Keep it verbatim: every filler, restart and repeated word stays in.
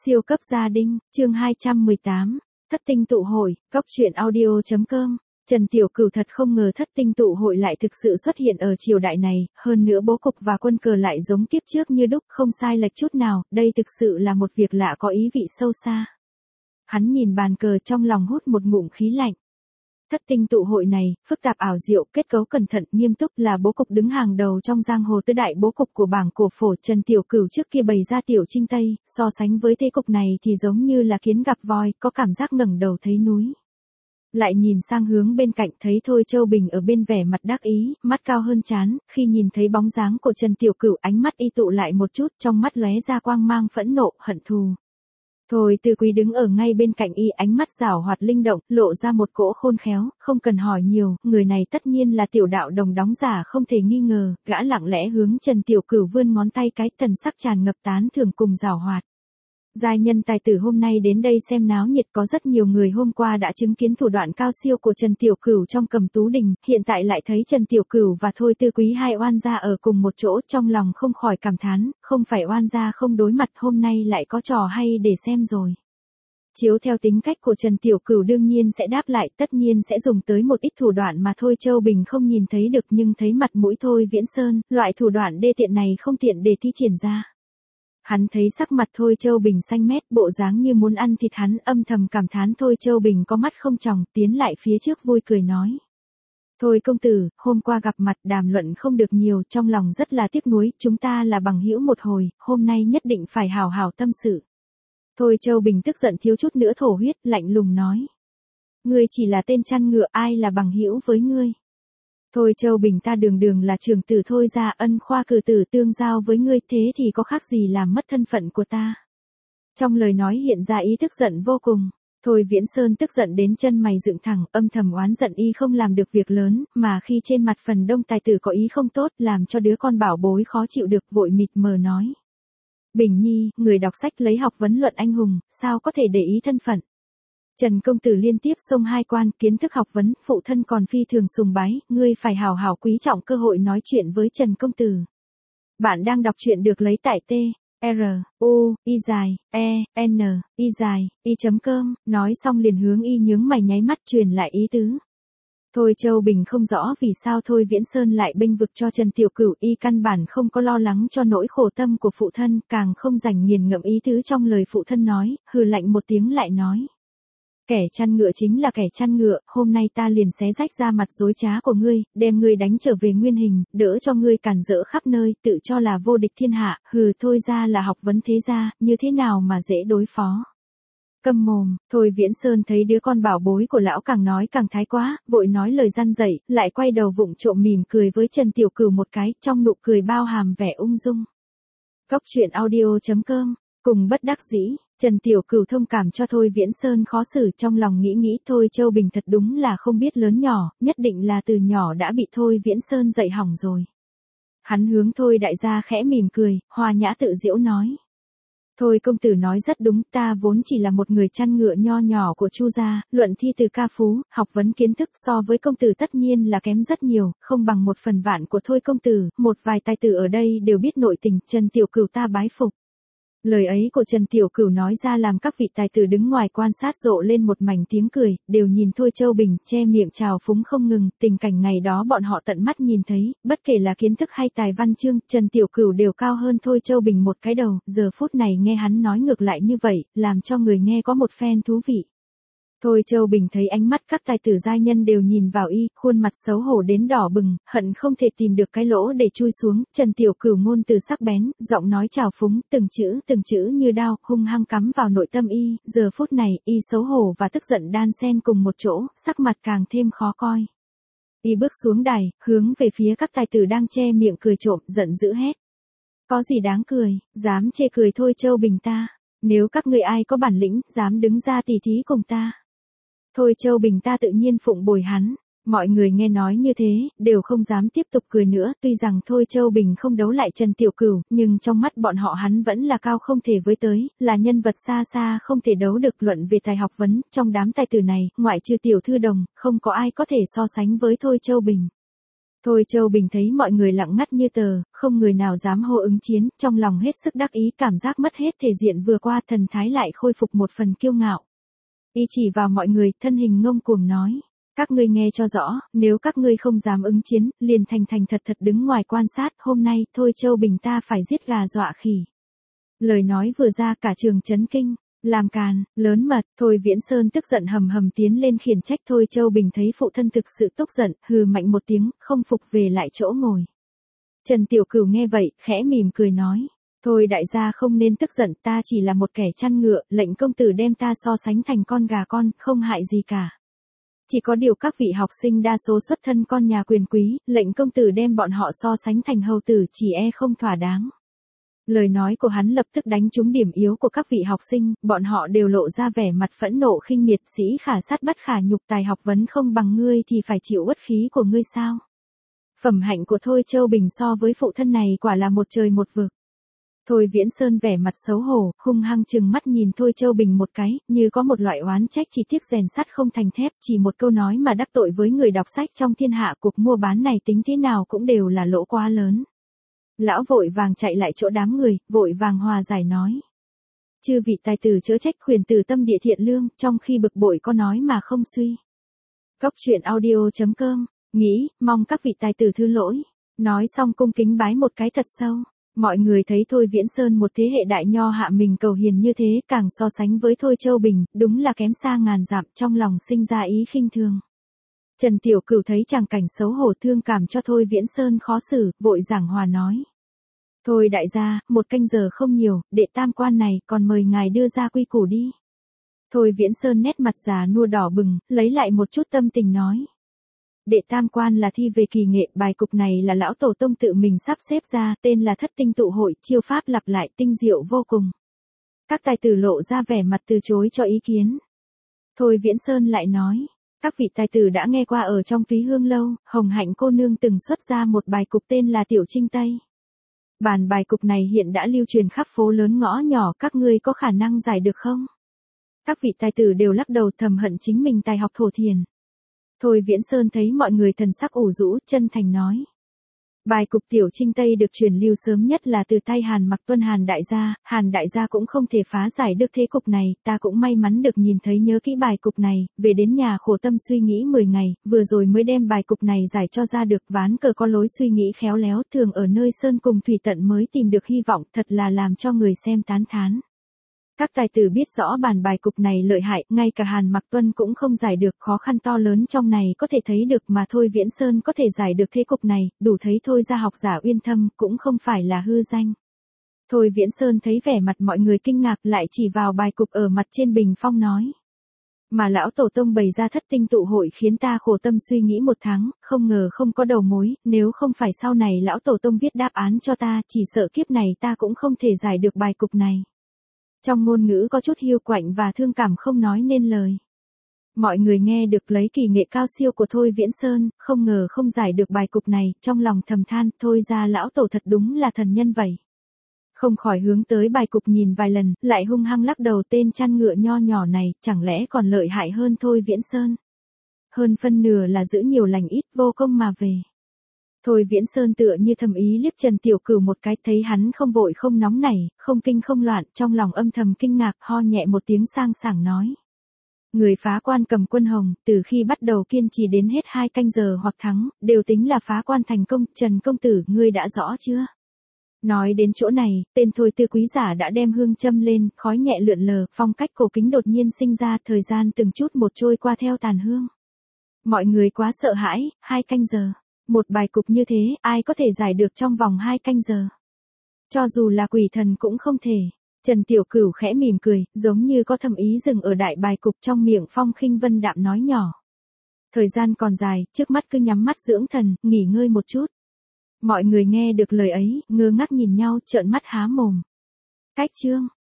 Siêu cấp gia đình, chương hai trăm mười tám, thất tinh tụ hội, góc truyện audio chấm com. Trần Tiểu Cửu thật không ngờ thất tinh tụ hội lại thực sự xuất hiện ở triều đại này, hơn nữa bố cục và quân cờ lại giống kiếp trước như đúc, không sai lệch chút nào, đây thực sự là một việc lạ có ý vị sâu xa. Hắn nhìn bàn cờ trong lòng hút một ngụm khí lạnh. Thất tinh tụ hội này, phức tạp ảo diệu, kết cấu cẩn thận, nghiêm túc là bố cục đứng hàng đầu trong giang hồ tứ đại bố cục của bảng cổ phổ. Trần Tiểu Cửu trước kia bày ra tiểu trinh tây, so sánh với thế cục này thì giống như là kiến gặp voi, có cảm giác ngẩng đầu thấy núi. Lại nhìn sang hướng bên cạnh thấy Thôi Châu Bình ở bên vẻ mặt đắc ý, mắt cao hơn trán, khi nhìn thấy bóng dáng của Trần Tiểu Cửu ánh mắt y tụ lại một chút, trong mắt lóe ra quang mang phẫn nộ, hận thù. Thôi Tư Quý đứng ở ngay bên cạnh y, ánh mắt giảo hoạt linh động, lộ ra một cỗ khôn khéo, không cần hỏi nhiều, người này tất nhiên là tiểu đạo đồng đóng giả không thể nghi ngờ, gã lặng lẽ hướng Trần Tiểu Cửu vươn ngón tay cái, thần sắc tràn ngập tán thưởng cùng giảo hoạt. Giai nhân tài tử hôm nay đến đây xem náo nhiệt, có rất nhiều người hôm qua đã chứng kiến thủ đoạn cao siêu của Trần Tiểu Cửu trong Cầm Tú Đình, hiện tại lại thấy Trần Tiểu Cửu và Thôi Tư Quý hai oan gia ở cùng một chỗ, trong lòng không khỏi cảm thán, không phải oan gia không đối mặt, hôm nay lại có trò hay để xem rồi. Chiếu theo tính cách của Trần Tiểu Cửu đương nhiên sẽ đáp lại, tất nhiên sẽ dùng tới một ít thủ đoạn mà Thôi Châu Bình không nhìn thấy được, nhưng thấy mặt mũi Thôi Viễn Sơn, loại thủ đoạn đê tiện này không tiện để thi triển ra. Hắn thấy sắc mặt Thôi Châu Bình xanh mét, bộ dáng như muốn ăn thịt hắn, âm thầm cảm thán Thôi Châu Bình có mắt không tròng, tiến lại phía trước vui cười nói. Thôi công tử, hôm qua gặp mặt đàm luận không được nhiều, trong lòng rất là tiếc nuối, chúng ta là bằng hữu một hồi, hôm nay nhất định phải hào hào tâm sự. Thôi Châu Bình tức giận thiếu chút nữa thổ huyết, lạnh lùng nói. Ngươi chỉ là tên chăn ngựa, ai là bằng hữu với ngươi? Thôi Châu Bình ta đường đường là trưởng tử Thôi gia, ân khoa cử tử tương giao với ngươi, thế thì có khác gì làm mất thân phận của ta. Trong lời nói hiện ra ý tức giận vô cùng. Thôi Viễn Sơn tức giận đến chân mày dựng thẳng, âm thầm oán giận y không làm được việc lớn, mà khi trên mặt phần đông tài tử có ý không tốt, làm cho đứa con bảo bối khó chịu được, vội mịt mờ nói. Bình Nhi, người đọc sách lấy học vấn luận anh hùng, sao có thể để ý thân phận. Trần công tử liên tiếp xông hai quan, kiến thức học vấn, phụ thân còn phi thường sùng bái, ngươi phải hào hào quý trọng cơ hội nói chuyện với Trần công tử. Bạn đang đọc truyện được lấy tại T, R, U, I dài, E, N, I dài, I chấm com, nói xong liền hướng y nhướng mày nháy mắt truyền lại ý tứ. Thôi Châu Bình không rõ vì sao Thôi Viễn Sơn lại bênh vực cho Trần Tiểu Cửu, y căn bản không có lo lắng cho nỗi khổ tâm của phụ thân, càng không rảnh nghiền ngẫm ý tứ trong lời phụ thân nói, hừ lạnh một tiếng lại nói. Kẻ chăn ngựa chính là kẻ chăn ngựa, hôm nay ta liền xé rách ra mặt dối trá của ngươi, đem ngươi đánh trở về nguyên hình, đỡ cho ngươi cản rỡ khắp nơi, tự cho là vô địch thiên hạ, hừ Thôi ra là học vấn thế gia, như thế nào mà dễ đối phó. Câm mồm, Thôi Viễn Sơn thấy đứa con bảo bối của lão càng nói càng thái quá, vội nói lời răn dạy, lại quay đầu vụng trộm mỉm cười với Trần Tiểu Cửu một cái, trong nụ cười bao hàm vẻ ung dung. Góc truyện audio chấm com, cùng bất đắc dĩ. Trần Tiểu Cửu thông cảm cho Thôi Viễn Sơn khó xử, trong lòng nghĩ nghĩ Thôi Châu Bình thật đúng là không biết lớn nhỏ, nhất định là từ nhỏ đã bị Thôi Viễn Sơn dạy hỏng rồi. Hắn hướng Thôi đại gia khẽ mỉm cười, hòa nhã tự giễu nói. Thôi công tử nói rất đúng, ta vốn chỉ là một người chăn ngựa nho nhỏ của Chu gia, luận thi từ ca phú, học vấn kiến thức so với công tử tất nhiên là kém rất nhiều, không bằng một phần vạn của Thôi công tử, một vài tài tử ở đây đều biết nội tình, Trần Tiểu Cửu ta bái phục. Lời ấy của Trần Tiểu Cửu nói ra làm các vị tài tử đứng ngoài quan sát rộ lên một mảnh tiếng cười, đều nhìn Thôi Châu Bình, che miệng trào phúng không ngừng, tình cảnh ngày đó bọn họ tận mắt nhìn thấy, bất kể là kiến thức hay tài văn chương, Trần Tiểu Cửu đều cao hơn Thôi Châu Bình một cái đầu, giờ phút này nghe hắn nói ngược lại như vậy, làm cho người nghe có một phen thú vị. Thôi Châu Bình thấy ánh mắt các tài tử giai nhân đều nhìn vào y, khuôn mặt xấu hổ đến đỏ bừng, hận không thể tìm được cái lỗ để chui xuống, Trần Tiểu Cửu ngôn từ sắc bén, giọng nói trào phúng, từng chữ từng chữ như đao, hung hăng cắm vào nội tâm y, giờ phút này, y xấu hổ và tức giận đan xen cùng một chỗ, sắc mặt càng thêm khó coi. Y bước xuống đài, hướng về phía các tài tử đang che miệng cười trộm, giận dữ hét. Có gì đáng cười, dám chê cười Thôi Châu Bình ta, nếu các ngươi ai có bản lĩnh, dám đứng ra tỉ thí cùng ta. Thôi Châu Bình ta tự nhiên phụng bồi hắn, mọi người nghe nói như thế, đều không dám tiếp tục cười nữa, tuy rằng Thôi Châu Bình không đấu lại Trần Tiểu Cửu, nhưng trong mắt bọn họ hắn vẫn là cao không thể với tới, là nhân vật xa xa không thể đấu được. Luận về tài học vấn, trong đám tài tử này, ngoại trừ Tiểu Thư Đồng, không có ai có thể so sánh với Thôi Châu Bình. Thôi Châu Bình thấy mọi người lặng ngắt như tờ, không người nào dám hô ứng chiến, trong lòng hết sức đắc ý, cảm giác mất hết thể diện vừa qua, thần thái lại khôi phục một phần kiêu ngạo. Y chỉ vào mọi người, thân hình ngông cuồng nói. Các ngươi nghe cho rõ, nếu các ngươi không dám ứng chiến, liền thành thành thật thật đứng ngoài quan sát, hôm nay, Thôi Châu Bình ta phải giết gà dọa khỉ. Lời nói vừa ra cả trường chấn kinh. Làm càn, lớn mật, Thôi Viễn Sơn tức giận hầm hầm tiến lên khiển trách. Thôi Châu Bình thấy phụ thân thực sự tức giận, hừ mạnh một tiếng, không phục về lại chỗ ngồi. Trần Tiểu Cửu nghe vậy, khẽ mỉm cười nói. Thôi đại gia không nên tức giận, ta chỉ là một kẻ chăn ngựa, lệnh công tử đem ta so sánh thành con gà con, không hại gì cả. Chỉ có điều các vị học sinh đa số xuất thân con nhà quyền quý, lệnh công tử đem bọn họ so sánh thành hầu tử chỉ e không thỏa đáng. Lời nói của hắn lập tức đánh trúng điểm yếu của các vị học sinh, bọn họ đều lộ ra vẻ mặt phẫn nộ khinh miệt, sĩ khả sát bất khả nhục, tài học vấn không bằng ngươi thì phải chịu uất khí của ngươi sao. Phẩm hạnh của Thôi Châu Bình so với phụ thân này quả là một trời một vực. Thôi Viễn Sơn vẻ mặt xấu hổ, hung hăng chừng mắt nhìn Thôi Châu Bình một cái, như có một loại oán trách, chỉ tiếc rèn sắt không thành thép, chỉ một câu nói mà đắc tội với người đọc sách trong thiên hạ, cuộc mua bán này tính thế nào cũng đều là lỗ quá lớn. Lão vội vàng chạy lại chỗ đám người, vội vàng hòa giải nói. Chư vị tài tử chớ trách, khuyển tử tâm địa thiện lương, trong khi bực bội có nói mà không suy. Cốc truyện audio chấm com, nghĩ, mong các vị tài tử thứ lỗi. Nói xong cung kính bái một cái thật sâu. Mọi người thấy Thôi Viễn Sơn một thế hệ đại nho hạ mình cầu hiền như thế, càng so sánh với Thôi Châu Bình, đúng là kém xa ngàn dặm, trong lòng sinh ra ý khinh thường. Trần Tiểu Cửu thấy chàng cảnh xấu hổ thương cảm cho Thôi Viễn Sơn khó xử, vội giảng hòa nói. Thôi đại gia, một canh giờ không nhiều, đệ tam quan này, còn mời ngài đưa ra quy củ đi. Thôi Viễn Sơn nét mặt già nua đỏ bừng, lấy lại một chút tâm tình nói. Đệ tam quan là thi về kỳ nghệ, bài cục này là lão tổ tông tự mình sắp xếp ra, tên là thất tinh tụ hội, chiêu pháp lặp lại tinh diệu vô cùng. Các tài tử lộ ra vẻ mặt từ chối cho ý kiến. Thôi Viễn Sơn lại nói. Các vị tài tử đã nghe qua ở trong Túy Hương Lâu, Hồng Hạnh cô nương từng xuất ra một bài cục tên là Tiểu Trinh Tây. Bản bài cục này hiện đã lưu truyền khắp phố lớn ngõ nhỏ, các ngươi có khả năng giải được không? Các vị tài tử đều lắc đầu thầm hận chính mình tài học thổ thiền. Thôi Viễn Sơn thấy mọi người thần sắc ủ rũ, chân thành nói. Bài cục Tiểu Trinh Tây được truyền lưu sớm nhất là từ tay Hàn Mặc Tuân Hàn đại gia, Hàn đại gia cũng không thể phá giải được thế cục này, ta cũng may mắn được nhìn thấy nhớ kỹ bài cục này, về đến nhà khổ tâm suy nghĩ mười ngày, vừa rồi mới đem bài cục này giải cho ra được, ván cờ có lối suy nghĩ khéo léo, thường ở nơi sơn cùng thủy tận mới tìm được hy vọng, thật là làm cho người xem tán thán. Các tài tử biết rõ bản bài cục này lợi hại, ngay cả Hàn Mặc Tuân cũng không giải được, khó khăn to lớn trong này có thể thấy được, mà Thôi Viễn Sơn có thể giải được thế cục này, đủ thấy Thôi gia học giả uyên thâm, cũng không phải là hư danh. Thôi Viễn Sơn thấy vẻ mặt mọi người kinh ngạc, lại chỉ vào bài cục ở mặt trên bình phong nói. Mà lão tổ tông bày ra thất tinh tụ hội khiến ta khổ tâm suy nghĩ một tháng, không ngờ không có đầu mối, nếu không phải sau này lão tổ tông viết đáp án cho ta, chỉ sợ kiếp này ta cũng không thể giải được bài cục này. Trong ngôn ngữ có chút hiu quạnh và thương cảm không nói nên lời. Mọi người nghe được lấy kỳ nghệ cao siêu của Thôi Viễn Sơn, không ngờ không giải được bài cục này, trong lòng thầm than, Thôi ra lão tổ thật đúng là thần nhân vậy. Không khỏi hướng tới bài cục nhìn vài lần, lại hung hăng lắc đầu, tên chăn ngựa nho nhỏ này, chẳng lẽ còn lợi hại hơn Thôi Viễn Sơn. Hơn phân nửa là giữ nhiều lành ít, vô công mà về. Thôi Viễn Sơn tựa như thầm ý liếc Trần Tiểu Cửu một cái, thấy hắn không vội không nóng nảy, không kinh không loạn, trong lòng âm thầm kinh ngạc, ho nhẹ một tiếng sang sảng nói. Người phá quan cầm quân hồng, từ khi bắt đầu kiên trì đến hết hai canh giờ hoặc thắng, đều tính là phá quan thành công, Trần công tử, ngươi đã rõ chưa? Nói đến chỗ này, tên Thôi tư quý giả đã đem hương châm lên, khói nhẹ lượn lờ, phong cách cổ kính đột nhiên sinh ra, thời gian từng chút một trôi qua theo tàn hương. Mọi người quá sợ hãi, hai canh giờ. Một bài cục như thế, ai có thể giải được trong vòng hai canh giờ? Cho dù là quỷ thần cũng không thể. Trần Tiểu Cửu khẽ mỉm cười, giống như có thầm ý dừng ở đại bài cục, trong miệng phong khinh vân đạm nói nhỏ. Thời gian còn dài, trước mắt cứ nhắm mắt dưỡng thần, nghỉ ngơi một chút. Mọi người nghe được lời ấy, ngơ ngác nhìn nhau, trợn mắt há mồm. Cách chương.